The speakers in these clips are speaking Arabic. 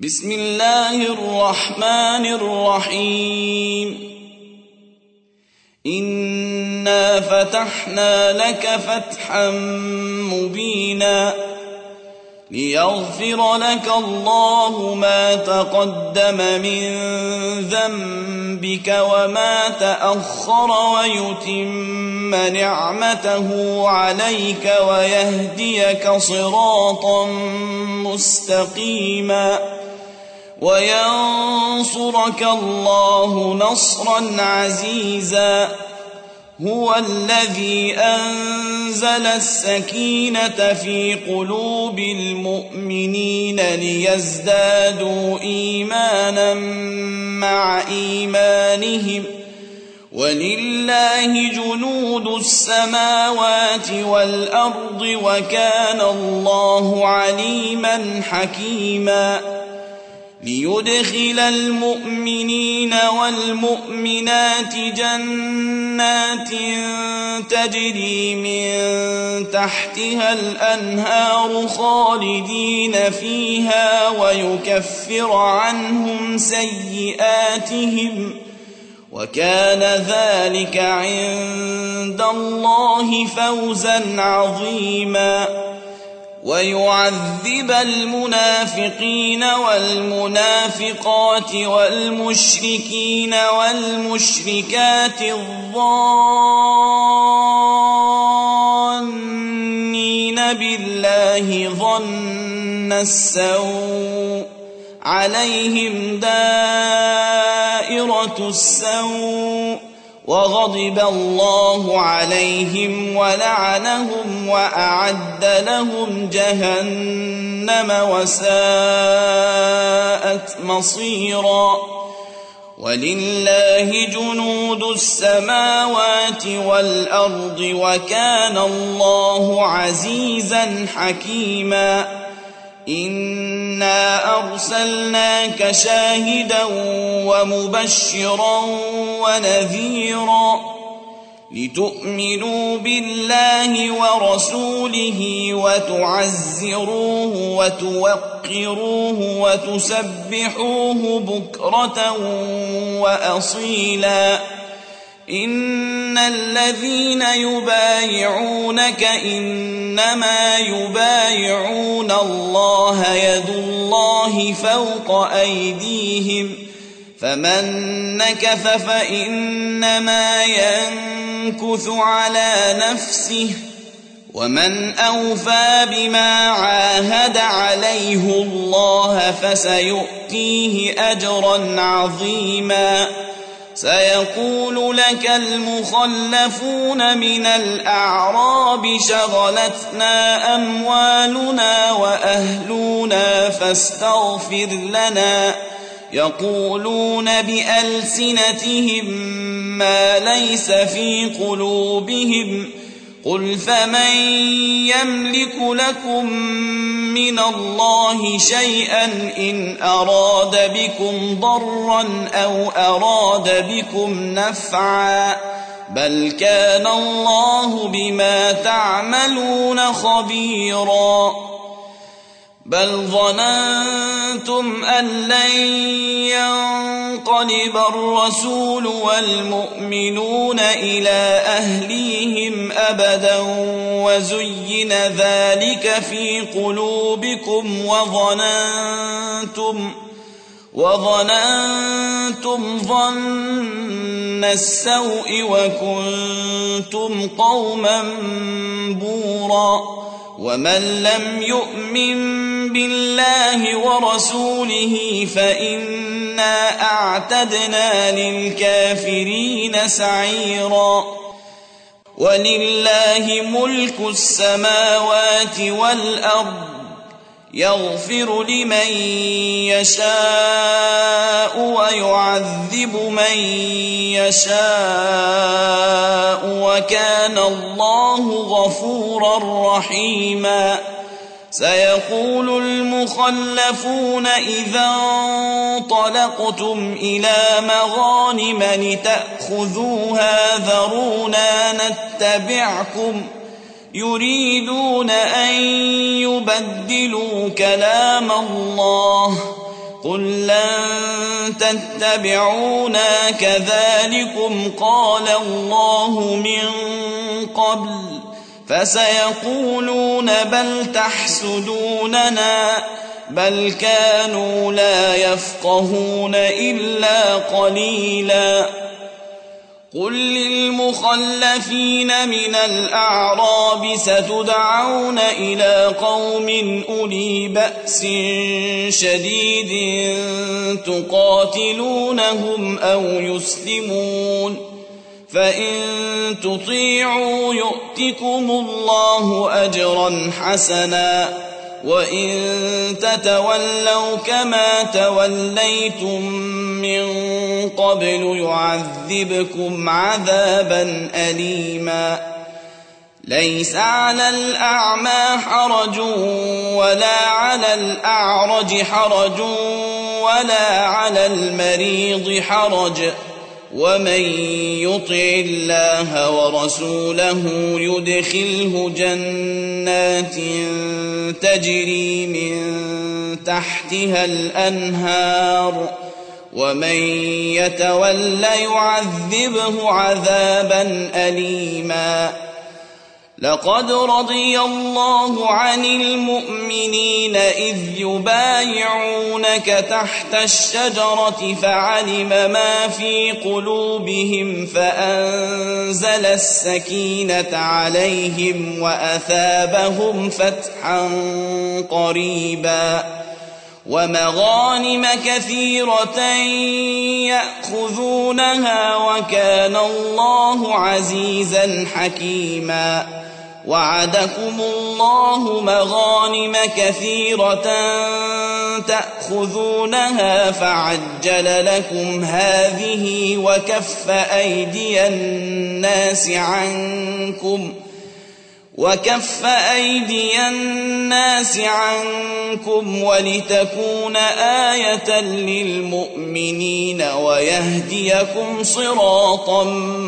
بسم الله الرحمن الرحيم إنا فتحنا لك فتحا مبينا ليغفر لك الله ما تقدم من ذنبك وما تأخر ويتم نعمته عليك ويهديك صراطا مستقيما وينصرك الله نصرا عزيزا هو الذي أنزل السكينة في قلوب المؤمنين ليزدادوا إيمانا مع إيمانهم ولله جنود السماوات والأرض وكان الله عليما حكيما ليدخل المؤمنين والمؤمنات جنات تجري من تحتها الأنهار خالدين فيها ويكفر عنهم سيئاتهم وكان ذلك عند الله فوزا عظيما ويعذب المنافقين والمنافقات والمشركين والمشركات الظانين بالله ظن السوء عليهم دائرة السوء وغضب الله عليهم ولعنهم وأعد لهم جهنم وساءت مصيرا ولله جنود السماوات والأرض وكان الله عزيزا حكيما إنا أرسلناك شاهدا ومبشرا ونذيرا لتؤمنوا بالله ورسوله وتعزروه وتوقروه وتسبحوه بكرة وأصيلا إن الذين يبايعونك إنما يبايعون الله يد الله فوق أيديهم فمن نكث فإنما ينكث على نفسه ومن أوفى بما عاهد عليه الله فسيؤتيه أجرا عظيما سيقول لك المخلفون من الأعراب شغلتنا أموالنا وأهلنا فاستغفر لنا يقولون بألسنتهم ما ليس في قلوبهم قل فمن يملك لكم من الله شيئا إن أراد بكم ضرا أو أراد بكم نفعا بل كان الله بما تعملون خبيرا بل ظننتم أن لن ينقلب الرسول والمؤمنون إلى أهليهم أبدا وزين ذلك في قلوبكم وظننتم ظن السوء وكنتم قوما بورا ومن لم يؤمن بالله ورسوله فإنا أعتدنا للكافرين سعيرا ولله ملك السماوات والأرض يغفر لمن يشاء ويعذب من يشاء وكان الله غفورا رحيما سيقول المخلفون إذا انطلقتم إلى مغانم لتأخذوها ذرونا نتبعكم يريدون أن يبدلوا كلام الله قل لن تتبعونا كذلكم قال الله من قبل فسيقولون بل تحسدوننا بل كانوا لا يفقهون إلا قليلا قل للمخلفين من الأعراب ستدعون إلى قوم أولي بأس شديد تقاتلونهم أو يسلمون فإن تطيعوا يؤتكم الله أجرا حسنا وإن تتولوا كما توليتم من قبل يعذبكم عذابا أليما ليس على الأعمى حرج ولا على الأعرج حرج ولا على المريض حرج ومن يطع الله ورسوله يدخله جنات تجري من تحتها الأنهار ومن يتول يعذبه عذابا أليما لقد رضي الله عن المؤمنين إذ يبايعونك تحت الشجرة فعلم ما في قلوبهم فأنزل السكينة عليهم وأثابهم فتحا قريبا ومغانم كثيرة يأخذونها وكان الله عزيزا حكيما وعدكم الله مغانم كثيرة تأخذونها فعجل لكم هذه وكف أيدي الناس عنكم ولتكون آية للمؤمنين ويهديكم صراطا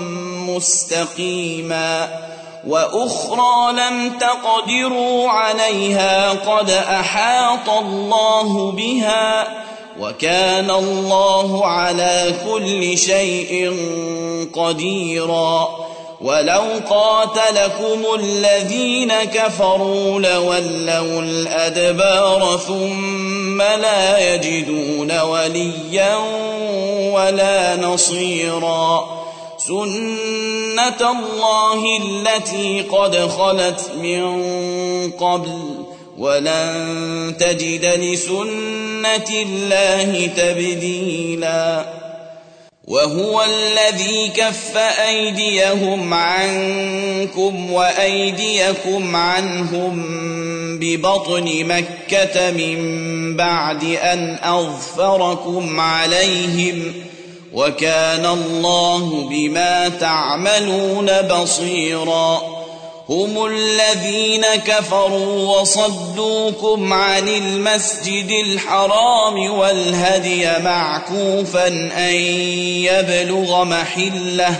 مستقيما وأخرى لم تقدروا عليها قد أحاط الله بها وكان الله على كل شيء قديرا ولو قاتلكم الذين كفروا لولوا الأدبار ثم لا يجدون وليا ولا نصيرا سنة الله التي قد خلت من قبل ولن تجد لسنة الله تبديلا وهو الذي كف أيديهم عنكم وأيديكم عنهم ببطن مكة من بعد أن أظفركم عليهم وكان الله بما تعملون بصيرا هم الذين كفروا وصدوكم عن المسجد الحرام والهدي معكوفا أن يبلغ محله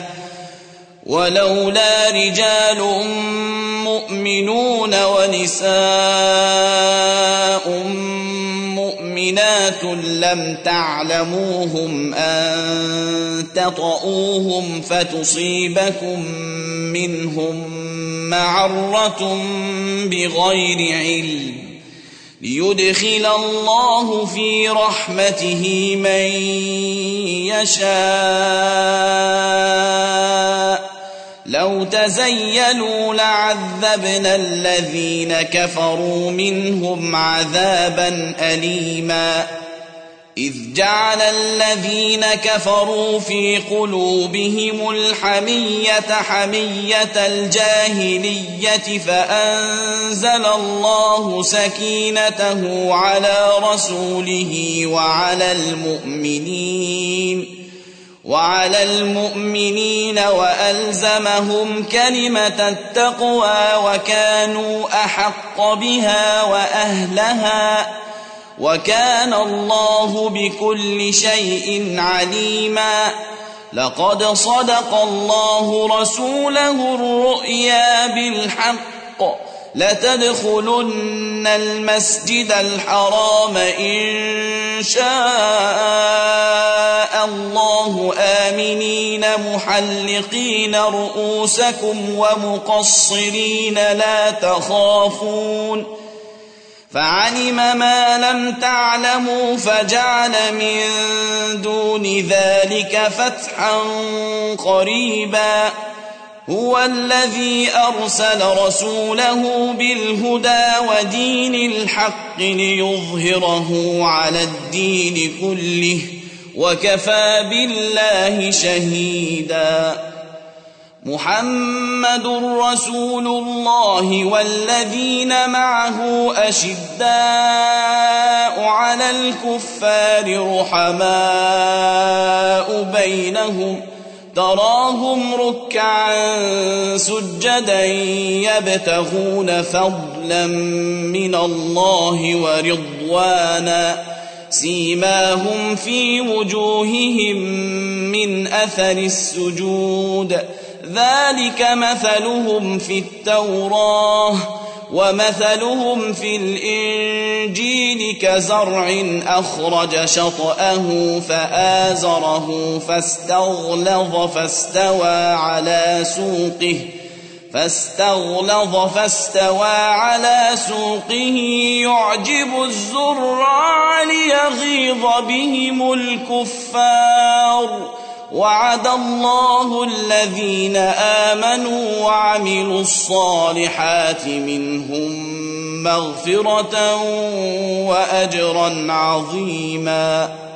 ولولا رجال مؤمنون ونساء مؤمنات لم تعلموهم أن تطؤوهم فتصيبكم منهم معرة بغير علم ليدخل الله في رحمته من يشاء لو تزيلوا لعذبنا الذين كفروا منهم عذابا أليما إذ جعل الذين كفروا في قلوبهم الحمية حمية الجاهلية فأنزل الله سكينته على رسوله وعلى المؤمنين وألزمهم كلمة التقوى وكانوا أحق بها وأهلها وكان الله بكل شيء عليما لقد صدق الله رسوله الرؤيا بالحق لتدخلن المسجد الحرام إن شاء الله آمنين محلقين رؤوسكم ومقصرين لا تخافون فعلم ما لم تعلموا فجعل من دون ذلك فتحا قريبا هو الذي أرسل رسوله بالهدى ودين الحق ليظهره على الدين كله وكفى بالله شهيدا محمد رسول الله والذين معه أشداء على الكفار رحماء بينهم تراهم ركعا سجدا يبتغون فضلا من الله ورضوانا سيماهم في وجوههم من أثر السجود ذلك مثلهم في التوراة ومثلهم في الإنجيل كزرع أخرج شطأه فآزره فاستغلظ فاستوى على سوقه يعجب الزراع ليغيظ بهم الكفار وعد الله الذين آمنوا وعملوا الصالحات منهم مغفرة وأجرا عظيما